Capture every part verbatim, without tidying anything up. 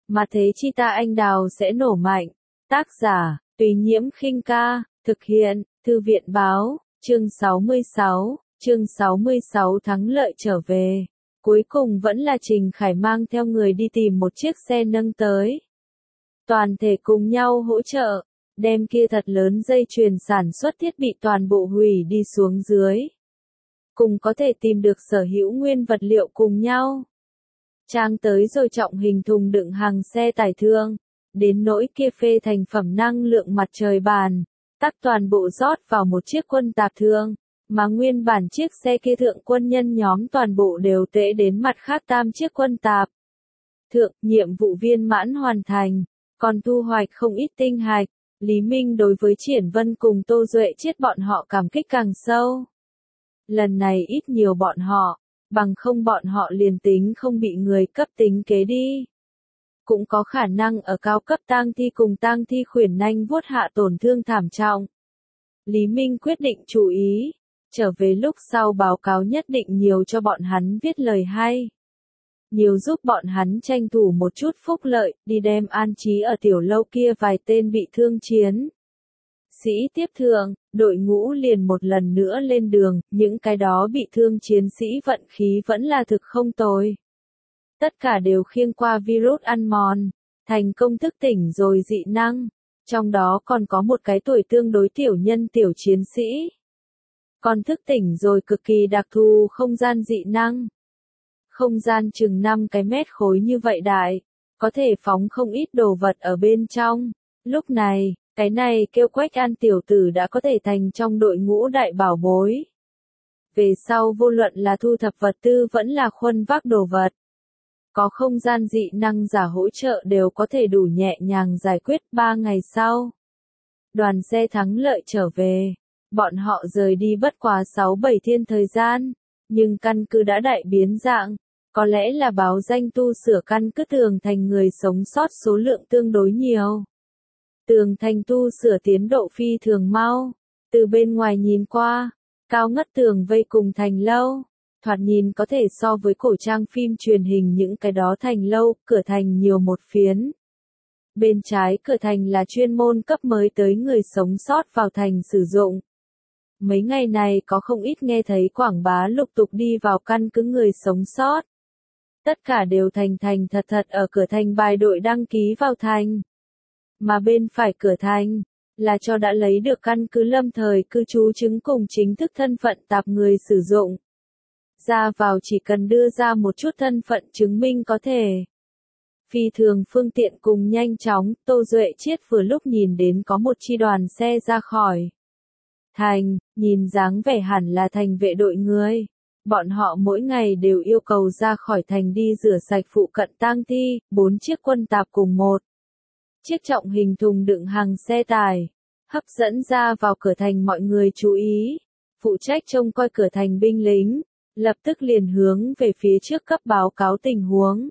mà thế chi ta anh đào sẽ nổ mạnh. Tác giả, Tùy Nhiễm Khinh Ca, thực hiện, Thư viện Báo, chương sáu mươi sáu, chương sáu mươi sáu thắng lợi trở về. Cuối cùng vẫn là Trình Khải mang theo người đi tìm một chiếc xe nâng tới. Toàn thể cùng nhau hỗ trợ, đem kia thật lớn dây chuyền sản xuất thiết bị toàn bộ hủy đi xuống dưới. Cùng có thể tìm được sở hữu nguyên vật liệu cùng nhau. Trang tới rồi trọng hình thùng đựng hàng xe tải thương, đến nỗi kia phê thành phẩm năng lượng mặt trời bàn, tắc toàn bộ rót vào một chiếc quân tạp thương, mà nguyên bản chiếc xe kia thượng quân nhân nhóm toàn bộ đều tễ đến mặt khác tam chiếc quân tạp. Thượng, nhiệm vụ viên mãn hoàn thành, còn thu hoạch không ít tinh hạch, Lý Minh đối với Triển Vân cùng Tô Duệ Chiết bọn họ cảm kích càng sâu. Lần này ít nhiều bọn họ, bằng không bọn họ liền tính không bị người cấp tính kế đi. Cũng có khả năng ở cao cấp tang thi cùng tang thi khuyển nanh vuốt hạ tổn thương thảm trọng. Lý Minh quyết định chú ý, trở về lúc sau báo cáo nhất định nhiều cho bọn hắn viết lời hay. Nhiều giúp bọn hắn tranh thủ một chút phúc lợi, đi đem an trí ở tiểu lâu kia vài tên bị thương chiến. Sĩ tiếp thượng, đội ngũ liền một lần nữa lên đường, những cái đó bị thương chiến sĩ vận khí vẫn là thực không tồi. Tất cả đều khiêng qua virus ăn mòn, thành công thức tỉnh rồi dị năng, trong đó còn có một cái tuổi tương đối tiểu nhân tiểu chiến sĩ. Còn thức tỉnh rồi cực kỳ đặc thù không gian dị năng. Không gian chừng năm cái mét khối như vậy đại, có thể phóng không ít đồ vật ở bên trong. Lúc này, cái này kêu Quách An tiểu tử đã có thể thành trong đội ngũ đại bảo bối. Về sau vô luận là thu thập vật tư vẫn là khuân vác đồ vật. Có không gian dị năng giả hỗ trợ đều có thể đủ nhẹ nhàng giải quyết ba ngày sau. Đoàn xe thắng lợi trở về, bọn họ rời đi bất quá sáu bảy thiên thời gian, nhưng căn cứ đã đại biến dạng, có lẽ là báo danh tu sửa căn cứ tường thành người sống sót số lượng tương đối nhiều. Tường thành tu sửa tiến độ phi thường mau, từ bên ngoài nhìn qua, cao ngất tường vây cùng thành lâu, thoạt nhìn có thể so với cổ trang phim truyền hình những cái đó thành lâu, cửa thành nhiều một phiến. Bên trái cửa thành là chuyên môn cấp mới tới người sống sót vào thành sử dụng. Mấy ngày này có không ít nghe thấy quảng bá lục tục đi vào căn cứ người sống sót. Tất cả đều thành thành thật thật ở cửa thành bài đội đăng ký vào thành. Mà bên phải cửa thành, là cho đã lấy được căn cứ lâm thời cư trú chứng cùng chính thức thân phận tạp người sử dụng. Ra vào chỉ cần đưa ra một chút thân phận chứng minh có thể. Phi thường phương tiện cùng nhanh chóng, Tô Duệ Chiết vừa lúc nhìn đến có một chi đoàn xe ra khỏi thành, nhìn dáng vẻ hẳn là thành vệ đội người. Bọn họ mỗi ngày đều yêu cầu ra khỏi thành đi rửa sạch phụ cận tang thi, bốn chiếc quân tạp cùng một chiếc trọng hình thùng đựng hàng xe tải, hấp dẫn ra vào cửa thành mọi người chú ý. Phụ trách trông coi cửa thành binh lính, lập tức liền hướng về phía trước cấp báo cáo tình huống.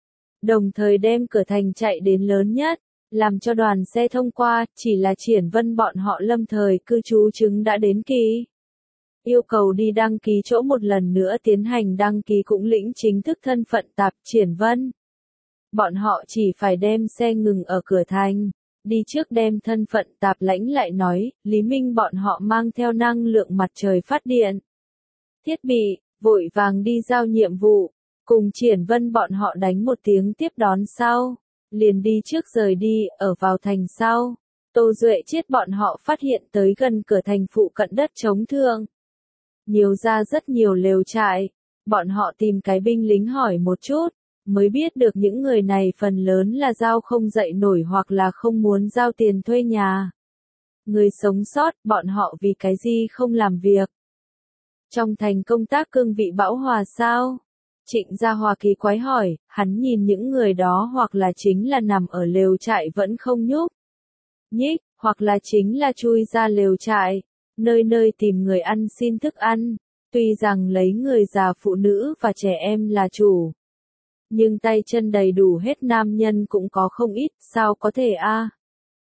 Đồng thời đem cửa thành chạy đến lớn nhất, làm cho đoàn xe thông qua, chỉ là Triển Vân bọn họ lâm thời cư trú chứng đã đến kỳ. Yêu cầu đi đăng ký chỗ một lần nữa tiến hành đăng ký cũng lĩnh chính thức thân phận tạp Triển Vân. Bọn họ chỉ phải đem xe ngừng ở cửa thành, đi trước đem thân phận tạp lãnh lại nói, Lý Minh bọn họ mang theo năng lượng mặt trời phát điện. Thiết bị, vội vàng đi giao nhiệm vụ, cùng Triển Vân bọn họ đánh một tiếng tiếp đón sau, liền đi trước rời đi, ở vào thành sau. Tô Duệ Chiết bọn họ phát hiện tới gần cửa thành phụ cận đất chống thương. Nhiều ra rất nhiều lều trại, bọn họ tìm cái binh lính hỏi một chút, mới biết được những người này phần lớn là giao không dậy nổi hoặc là không muốn giao tiền thuê nhà. Người sống sót, bọn họ vì cái gì không làm việc. Trong thành công tác cương vị bão hòa sao? Trịnh Gia Hòa kỳ quái hỏi, hắn nhìn những người đó hoặc là chính là nằm ở lều trại vẫn không nhúc nhích, hoặc là chính là chui ra lều trại, nơi nơi tìm người ăn xin thức ăn, tuy rằng lấy người già phụ nữ và trẻ em là chủ. Nhưng tay chân đầy đủ hết nam nhân cũng có không ít, sao có thể a? À?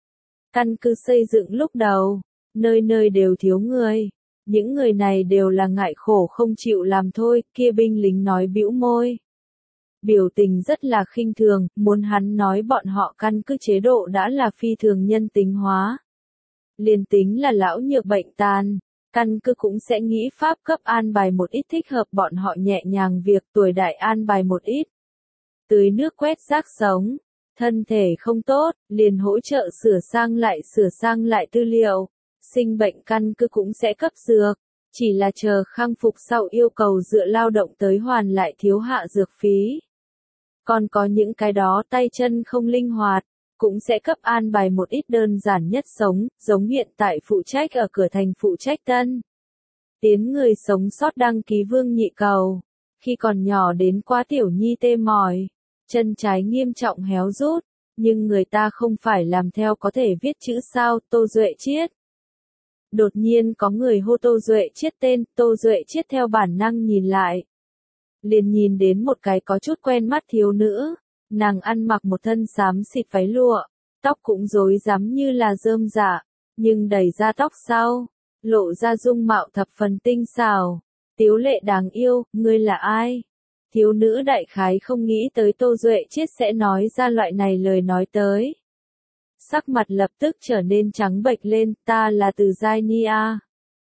Căn cứ xây dựng lúc đầu, nơi nơi đều thiếu người. Những người này đều là ngại khổ không chịu làm thôi, kia binh lính nói bĩu môi. biểu tình rất là khinh thường, muốn hắn nói bọn họ căn cứ chế độ đã là phi thường nhân tính hóa. Liền tính là lão nhược bệnh tàn, căn cứ cũng sẽ nghĩ pháp cấp an bài một ít thích hợp bọn họ nhẹ nhàng việc, tuổi đại an bài một ít. Tưới nước quét rác sống, thân thể không tốt, liền hỗ trợ sửa sang lại sửa sang lại tư liệu, sinh bệnh căn cứ cũng sẽ cấp dược, chỉ là chờ khang phục sau yêu cầu dựa lao động tới hoàn lại thiếu hạ dược phí. Còn có những cái đó tay chân không linh hoạt, cũng sẽ cấp an bài một ít đơn giản nhất sống, giống hiện tại phụ trách ở cửa thành phụ trách tân. Tiến người sống sót đăng ký vương nhị cầu, khi còn nhỏ đến quá tiểu nhi tê mỏi, chân trái nghiêm trọng héo rút, nhưng người ta không phải làm theo có thể viết chữ sao, Tô Duệ Chiết. Đột nhiên có người hô Tô Duệ Chiết tên, Tô Duệ Chiết theo bản năng nhìn lại. Liền nhìn đến một cái có chút quen mắt thiếu nữ, nàng ăn mặc một thân xám xịt váy lụa, tóc cũng rối rắm như là rơm rạ, nhưng đẩy ra tóc sau, lộ ra dung mạo thập phần tinh xảo, tiếu lệ đáng yêu, ngươi là ai? Thiếu nữ đại khái không nghĩ tới Tô Duệ Chiết sẽ nói ra loại này lời nói tới. Sắc mặt lập tức trở nên trắng bệch lên, ta là Từ Giai Ni a.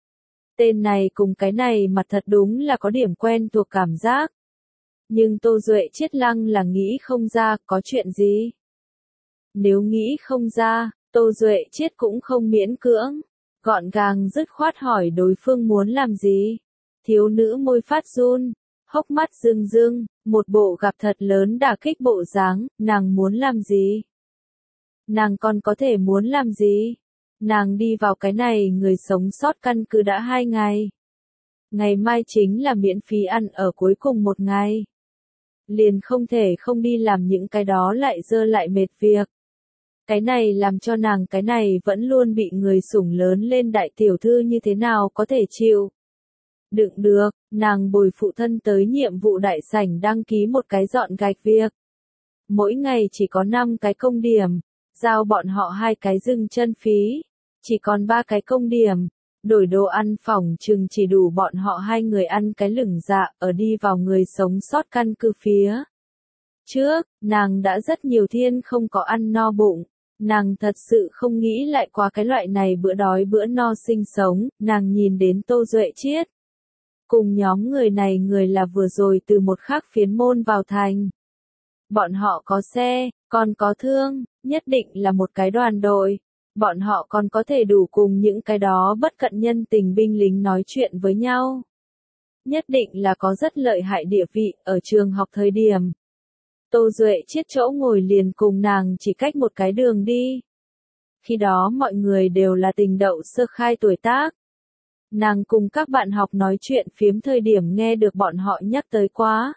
Tên này cùng cái này mặt thật đúng là có điểm quen thuộc cảm giác. Nhưng Tô Duệ Chiết lăng là nghĩ không ra, có chuyện gì? Nếu nghĩ không ra, Tô Duệ Chiết cũng không miễn cưỡng, gọn gàng dứt khoát hỏi đối phương muốn làm gì. Thiếu nữ môi phát run, hốc mắt rưng rưng, một bộ gặp thật lớn đả kích bộ dáng, nàng muốn làm gì? Nàng còn có thể muốn làm gì? Nàng đi vào cái này người sống sót căn cứ đã hai ngày. Ngày mai chính là miễn phí ăn ở cuối cùng một ngày. Liền không thể không đi làm những cái đó lại dơ lại mệt việc. Cái này làm cho nàng cái này vẫn luôn bị người sủng lớn lên đại tiểu thư như thế nào có thể chịu. Đựng được, nàng bồi phụ thân tới nhiệm vụ đại sảnh đăng ký một cái dọn gạch việc. Mỗi ngày chỉ có năm cái công điểm, giao bọn họ hai cái dừng chân phí, chỉ còn ba cái công điểm, đổi đồ ăn phòng chừng chỉ đủ bọn họ hai người ăn cái lửng dạ ở đi vào người sống sót căn cứ phía. Trước, nàng đã rất nhiều thiên không có ăn no bụng, nàng thật sự không nghĩ lại qua cái loại này bữa đói bữa no sinh sống, nàng nhìn đến Tô Duệ Chiết. Cùng nhóm người này người là vừa rồi từ một khác phiến môn vào thành. Bọn họ có xe, còn có thương, nhất định là một cái đoàn đội. Bọn họ còn có thể đủ cùng những cái đó bất cận nhân tình binh lính nói chuyện với nhau. Nhất định là có rất lợi hại địa vị ở trường học thời điểm. Tô Duệ Chiết chỗ ngồi liền cùng nàng chỉ cách một cái đường đi. Khi đó mọi người đều là tình đậu sơ khai tuổi tác. Nàng cùng các bạn học nói chuyện phiếm thời điểm nghe được bọn họ nhắc tới quá.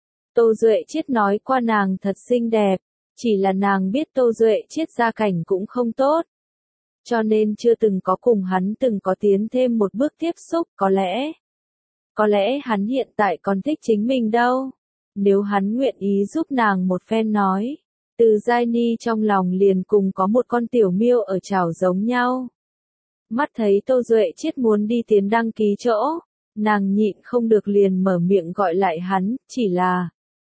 Tô Duệ Chiết nói qua nàng thật xinh đẹp, chỉ là nàng biết Tô Duệ Chiết gia cảnh cũng không tốt. Cho nên chưa từng có cùng hắn từng có tiến thêm một bước tiếp xúc, có lẽ. Có lẽ hắn hiện tại còn thích chính mình đâu. Nếu hắn nguyện ý giúp nàng một phen nói. Từ Giai Ni trong lòng liền cùng có một con tiểu miêu ở chảo giống nhau. Mắt thấy Tô Duệ Chiết muốn đi tiến đăng ký chỗ. Nàng nhịn không được liền mở miệng gọi lại hắn, chỉ là.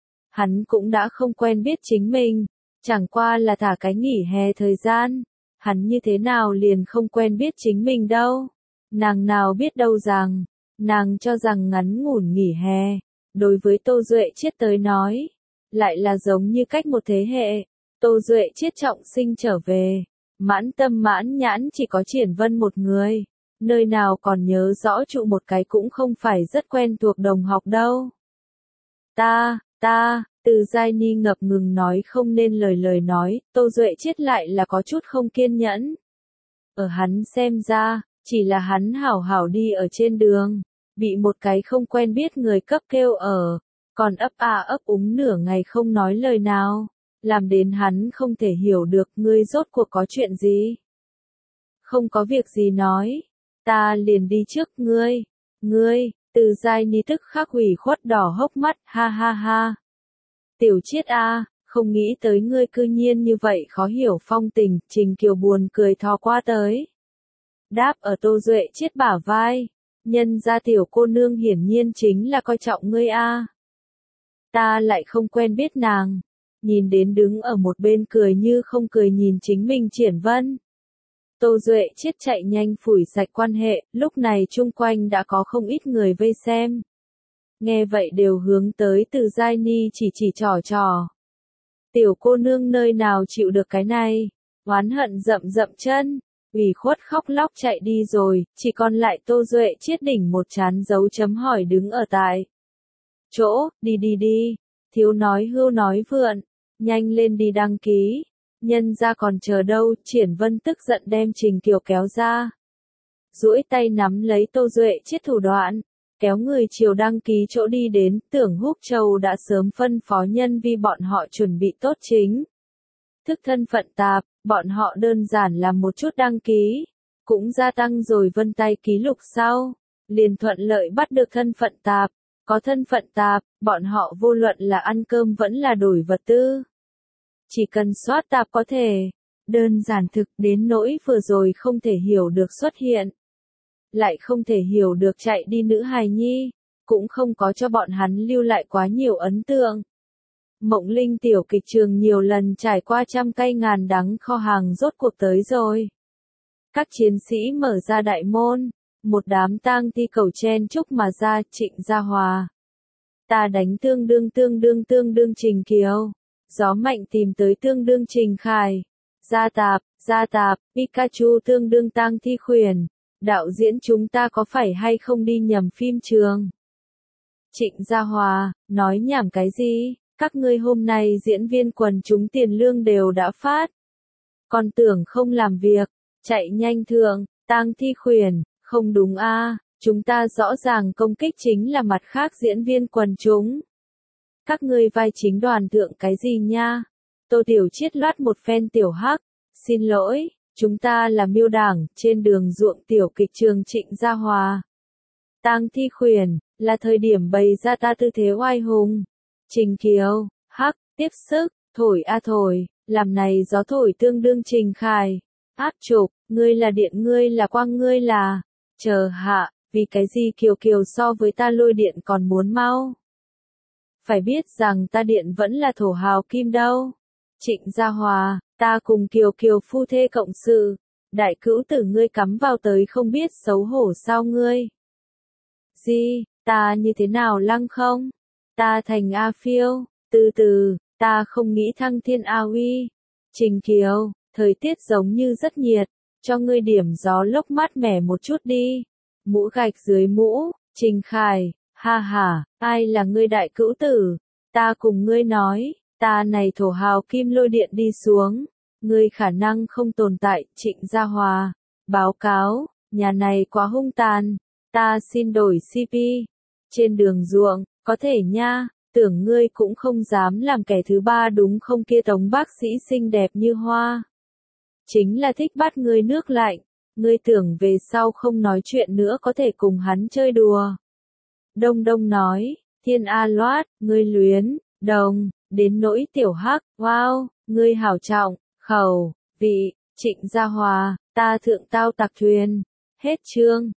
Hắn cũng đã không quen biết chính mình. Chẳng qua là thả cái nghỉ hè thời gian. Hắn như thế nào liền không quen biết chính mình đâu. Nàng nào biết đâu rằng, nàng cho rằng ngắn ngủn nghỉ hè, đối với Tô Duệ Chiết tới nói, lại là giống như cách một thế hệ. Tô Duệ Chiết trọng sinh trở về, mãn tâm mãn nhãn chỉ có Triển Vân một người, nơi nào còn nhớ rõ trụ một cái cũng không phải rất quen thuộc đồng học đâu. Ta, ta, Từ Giai Ni ngập ngừng nói không nên lời lời nói, Tô Duệ Chiết lại là có chút không kiên nhẫn. Ở hắn xem ra, chỉ là hắn hảo hảo đi ở trên đường, bị một cái không quen biết người cấp kêu ở, còn ấp a ấp úng nửa ngày không nói lời nào, làm đến hắn không thể hiểu được ngươi rốt cuộc có chuyện gì. Không có việc gì nói, ta liền đi trước ngươi, ngươi, Từ Giai Ni tức khắc ủy khuất đỏ hốc mắt, ha ha ha. Tiểu Chiết a, không nghĩ tới ngươi cư nhiên như vậy khó hiểu phong tình, Trình Kiều buồn cười thò qua tới. Đáp ở Tô Duệ Chiết bả vai, nhân ra tiểu cô nương hiển nhiên chính là coi trọng ngươi a. ta lại không quen biết nàng. Nhìn đến đứng ở một bên cười như không cười nhìn chính mình Triển Vân. Tô Duệ Chiết chạy nhanh phủi sạch quan hệ, lúc này chung quanh đã có không ít người vây xem. Nghe vậy đều hướng tới Từ Giai Ni chỉ chỉ trò trò. Tiểu cô nương nơi nào chịu được cái này, oán hận dậm dậm chân, ủy khuất khóc lóc chạy đi rồi, chỉ còn lại Tô Duệ Chiết đỉnh một chán dấu chấm hỏi đứng ở tại chỗ, đi đi đi, thiếu nói hưu nói vượn, nhanh lên đi đăng ký, nhân ra còn chờ đâu, Triển Vân tức giận đem Trình Kiều kéo ra. Duỗi tay nắm lấy Tô Duệ Chiết thủ đoạn, kéo người chiều đăng ký chỗ đi đến, tưởng Húc Châu đã sớm phân phó nhân vi bọn họ chuẩn bị tốt chính. Thức thân phận tạp, bọn họ đơn giản làm một chút đăng ký, cũng gia tăng rồi vân tay ký lục sau, liền thuận lợi bắt được thân phận tạp, có thân phận tạp, bọn họ vô luận là ăn cơm vẫn là đổi vật tư. Chỉ cần soát tạp có thể, đơn giản thực đến nỗi vừa rồi không thể hiểu được xuất hiện. Lại không thể hiểu được chạy đi nữ hài nhi, cũng không có cho bọn hắn lưu lại quá nhiều ấn tượng. Mộng Linh tiểu kịch trường nhiều lần trải qua trăm cay ngàn đắng kho hàng rốt cuộc tới rồi. Các chiến sĩ mở ra đại môn, một đám tang thi cầu chen chúc mà ra, Trịnh Gia Hòa. Ta đánh tương đương tương đương tương đương Trình Kiều. Gió mạnh tìm tới tương đương Trình Khải. Gia Tạp, Gia Tạp, Pikachu tương đương tang thi khuyển. Đạo diễn chúng ta có phải hay không đi nhầm phim trường? Trịnh Gia Hòa, nói nhảm cái gì? Các ngươi hôm nay diễn viên quần chúng tiền lương đều đã phát. Còn tưởng không làm việc, chạy nhanh thượng, tang thi khuyển, không đúng a, chúng ta rõ ràng công kích chính là mặt khác diễn viên quần chúng. Các ngươi vai chính đoàn thượng cái gì nha? Tô Tiểu Chiết loát một phen tiểu hắc, xin lỗi, chúng ta là Miêu Đảng, trên đường ruộng tiểu kịch trường Trịnh Gia Hòa. Tang thi khuyển, là thời điểm bày ra ta tư thế oai hùng. Trình Kiều, hắc, tiếp sức, thổi a thổi, làm này gió thổi tương đương Trình Khải. Áp chụp, ngươi là điện ngươi là quang ngươi là, chờ hạ, vì cái gì Kiều Kiều so với ta lôi điện còn muốn mau. Phải biết rằng ta điện vẫn là thổ hào kim đâu. Trịnh Gia Hòa, ta cùng Kiều Kiều phu thê cộng sự, đại cữu tử ngươi cắm vào tới không biết xấu hổ sao ngươi. Gì, ta như thế nào lăng không? Ta thành A Phiêu, từ từ, ta không nghĩ thăng thiên A Uy. Trình Kiều, thời tiết giống như rất nhiệt, cho ngươi điểm gió lốc mát mẻ một chút đi. Mũ gạch dưới mũ, Trình Khải, ha ha, ai là ngươi đại cữu tử? Ta cùng ngươi nói, ta này thổ hào kim lôi điện đi xuống, ngươi khả năng không tồn tại. Trịnh Gia Hòa, báo cáo, nhà này quá hung tàn, ta xin đổi xê pê. Trên đường ruộng, có thể nha, tưởng ngươi cũng không dám làm kẻ thứ ba đúng không kia Tống bác sĩ xinh đẹp như hoa. Chính là thích bắt ngươi nước lạnh, ngươi tưởng về sau không nói chuyện nữa có thể cùng hắn chơi đùa. Đông Đông nói, Thiên A Loát, ngươi luyến, đồng, đến nỗi tiểu hắc, wow, ngươi hảo trọng, khẩu, vị, Trịnh Gia Hòa, ta thượng tao tạc thuyền. Hết chương.